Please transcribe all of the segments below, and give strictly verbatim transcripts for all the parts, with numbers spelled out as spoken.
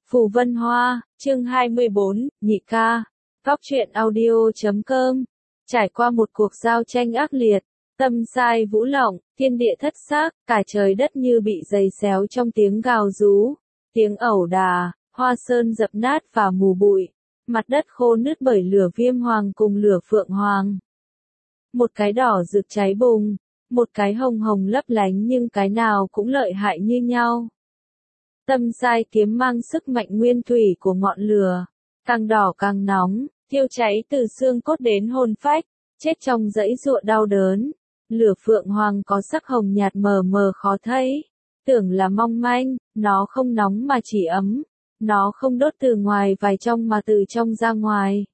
Phù Vân Hoa, chương hai mươi bốn, nhị ca. Góc truyện audio chấm com. Trải qua một cuộc giao tranh ác liệt, tâm sai vũ lộng, thiên địa thất xác, cả trời đất như bị giày xéo trong tiếng gào rú, tiếng ẩu đà, hoa sơn dập nát và mù bụi, mặt đất khô nứt bởi lửa viêm hoàng cùng lửa phượng hoàng. Một cái đỏ rực cháy bùng, một cái hồng hồng lấp lánh nhưng cái nào cũng lợi hại như nhau. Tâm sai kiếm mang sức mạnh nguyên thủy của ngọn lửa, càng đỏ càng nóng, thiêu cháy từ xương cốt đến hồn phách, chết trong dãy giụa đau đớn. Lửa phượng hoàng có sắc hồng nhạt mờ mờ khó thấy, tưởng là mong manh, nó không nóng mà chỉ ấm, nó không đốt từ ngoài vào trong mà từ trong ra ngoài.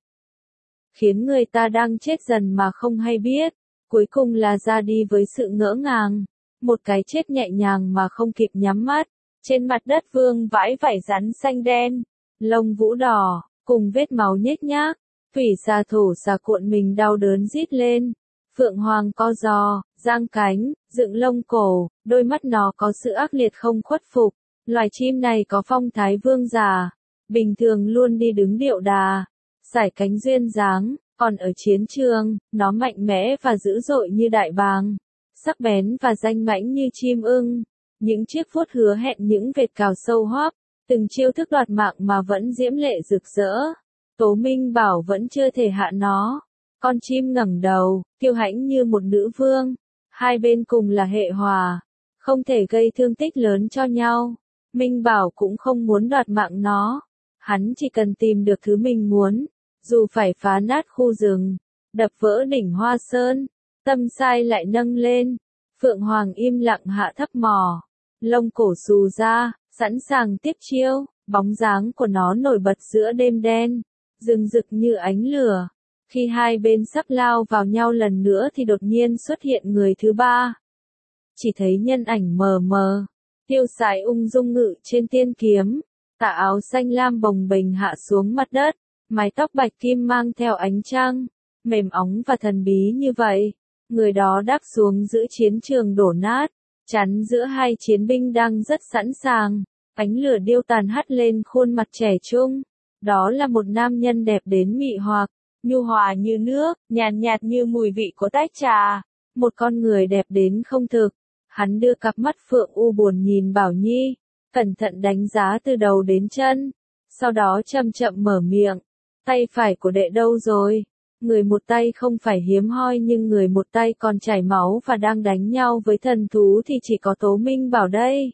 Khiến người ta đang chết dần mà không hay biết, cuối cùng là ra đi với sự ngỡ ngàng, một cái chết nhẹ nhàng mà không kịp nhắm mắt. Trên mặt đất vương vãi vảy rắn xanh đen, lông vũ đỏ, cùng vết máu nhếch nhác, thủy xà thổ xà cuộn mình đau đớn rít lên. Phượng hoàng co giò, giang cánh, dựng lông cổ, đôi mắt nó có sự ác liệt không khuất phục. Loài chim này có phong thái vương giả, bình thường luôn đi đứng điệu đà, sải cánh duyên dáng, còn ở chiến trường, nó mạnh mẽ và dữ dội như đại bàng, sắc bén và danh mãnh như chim ưng. Những chiếc vuốt hứa hẹn những vệt cào sâu hoắp, từng chiêu thức đoạt mạng mà vẫn diễm lệ rực rỡ. Tố Minh Bảo vẫn chưa thể hạ nó. Con chim ngẩng đầu, kiêu hãnh như một nữ vương. Hai bên cùng là hệ hòa, không thể gây thương tích lớn cho nhau. Minh Bảo cũng không muốn đoạt mạng nó. Hắn chỉ cần tìm được thứ mình muốn, dù phải phá nát khu rừng, đập vỡ đỉnh Hoa Sơn. Tâm sai lại nâng lên. Phượng Hoàng im lặng hạ thấp mỏ, lông cổ xù ra, sẵn sàng tiếp chiêu. Bóng dáng của nó nổi bật giữa đêm đen, rừng rực như ánh lửa. Khi hai bên sắp lao vào nhau lần nữa thì đột nhiên xuất hiện người thứ ba. Chỉ thấy nhân ảnh mờ mờ, tiêu sái ung dung ngự trên tiên kiếm, tà áo xanh lam bồng bềnh hạ xuống mặt đất, mái tóc bạch kim mang theo ánh trăng, mềm óng và thần bí như vậy. Người đó đáp xuống giữa chiến trường đổ nát, chắn giữa hai chiến binh đang rất sẵn sàng. Ánh lửa điêu tàn hắt lên khuôn mặt trẻ trung. Đó là một nam nhân đẹp đến mị hoặc, nhu hòa như nước, nhàn nhạt như mùi vị của tách trà. Một con người đẹp đến không thực. Hắn đưa cặp mắt phượng u buồn nhìn Bảo Nhi, cẩn thận đánh giá từ đầu đến chân. Sau đó chậm chậm mở miệng. Tay phải của đệ đâu rồi? Người một tay không phải hiếm hoi nhưng người một tay còn chảy máu và đang đánh nhau với thần thú thì chỉ có Tố Minh Bảo đây.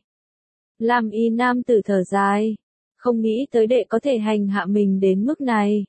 Lam y nam tử thở dài, không nghĩ tới đệ có thể hành hạ mình đến mức này.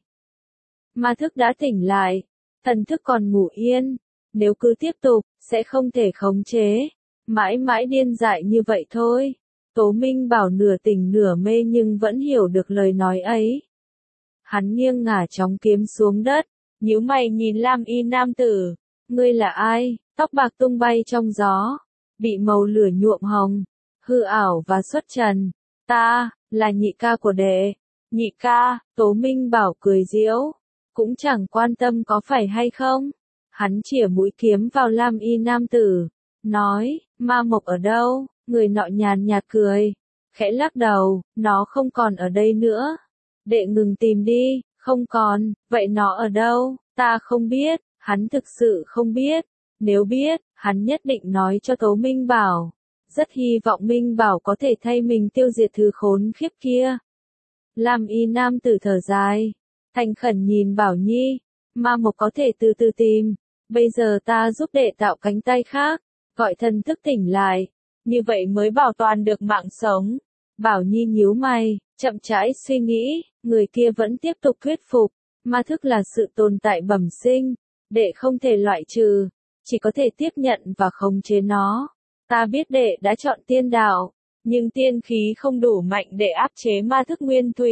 Ma thức đã tỉnh lại, thần thức còn ngủ yên, nếu cứ tiếp tục, sẽ không thể khống chế, mãi mãi điên dại như vậy thôi. Tố Minh Bảo nửa tỉnh nửa mê nhưng vẫn hiểu được lời nói ấy. Hắn nghiêng ngả chóng kiếm xuống đất, nhíu mày nhìn Lam y nam tử, ngươi là ai? Tóc bạc tung bay trong gió, bị màu lửa nhuộm hồng, hư ảo và xuất trần. Ta, là nhị ca của đệ. Nhị ca, Tố Minh Bảo cười giễu, cũng chẳng quan tâm có phải hay không. Hắn chĩa mũi kiếm vào Lam y nam tử, nói, ma mộc ở đâu? Người nọ nhàn nhạt cười, khẽ lắc đầu, nó không còn ở đây nữa. Đệ ngừng tìm đi, không còn, vậy nó ở đâu? Ta không biết, hắn thực sự không biết. Nếu biết, hắn nhất định nói cho Tố Minh Bảo. Rất hy vọng Minh Bảo có thể thay mình tiêu diệt thứ khốn khiếp kia. Lam y nam tử thở dài, thành khẩn nhìn Bảo Nhi, ma mộc có thể từ từ tìm, bây giờ ta giúp đệ tạo cánh tay khác, gọi thần thức tỉnh lại, như vậy mới bảo toàn được mạng sống. Bảo Nhi nhíu mày, chậm rãi suy nghĩ, người kia vẫn tiếp tục thuyết phục, ma thức là sự tồn tại bẩm sinh, đệ không thể loại trừ, chỉ có thể tiếp nhận và khống chế nó. Ta biết đệ đã chọn tiên đạo, nhưng tiên khí không đủ mạnh để áp chế ma thức nguyên thủy.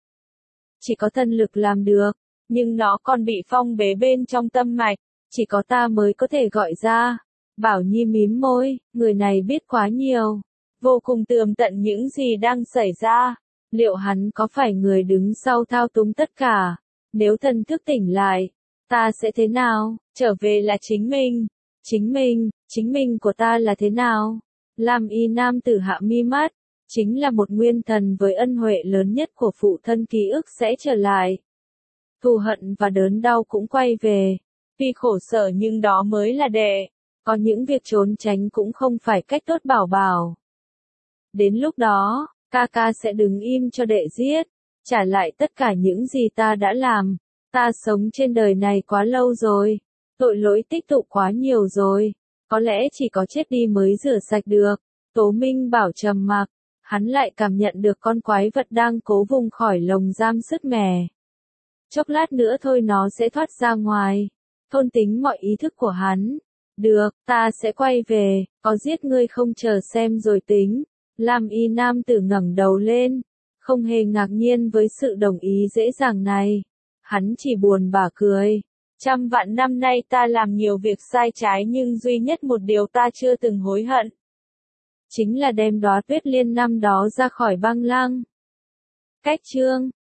Chỉ có thần lực làm được, nhưng nó còn bị phong bế bên trong tâm mạch, chỉ có ta mới có thể gọi ra. Bảo Nhi mím môi, người này biết quá nhiều, vô cùng tường tận những gì đang xảy ra. Liệu hắn có phải người đứng sau thao túng tất cả? Nếu thần thức tỉnh lại, ta sẽ thế nào? Trở về là chính mình. Chính mình, chính mình của ta là thế nào? Lam y nam tử hạ mi mắt, chính là một nguyên thần với ân huệ lớn nhất của phụ thân ký ức sẽ trở lại. Thù hận và đớn đau cũng quay về. Tuy khổ sở nhưng đó mới là đệ. Có những việc trốn tránh cũng không phải cách tốt bảo bảo. Đến lúc đó, ca ca sẽ đứng im cho đệ giết. Trả lại tất cả những gì ta đã làm. Ta sống trên đời này quá lâu rồi. Tội lỗi tích tụ quá nhiều rồi. Có lẽ chỉ có chết đi mới rửa sạch được. Tố Minh Bảo trầm mặc. Hắn lại cảm nhận được con quái vật đang cố vùng khỏi lồng giam sứt mẻ. Chốc lát nữa thôi nó sẽ thoát ra ngoài. Thôn tính mọi ý thức của hắn. Được, ta sẽ quay về, có giết ngươi không chờ xem rồi tính. Lam Y nam tử ngẩng đầu lên. Không hề ngạc nhiên với sự đồng ý dễ dàng này. Hắn chỉ buồn bã cười. Trăm vạn năm nay ta làm nhiều việc sai trái nhưng duy nhất một điều ta chưa từng hối hận. Chính là đem đóa tuyết liên năm đó ra khỏi băng lăng. Cách chương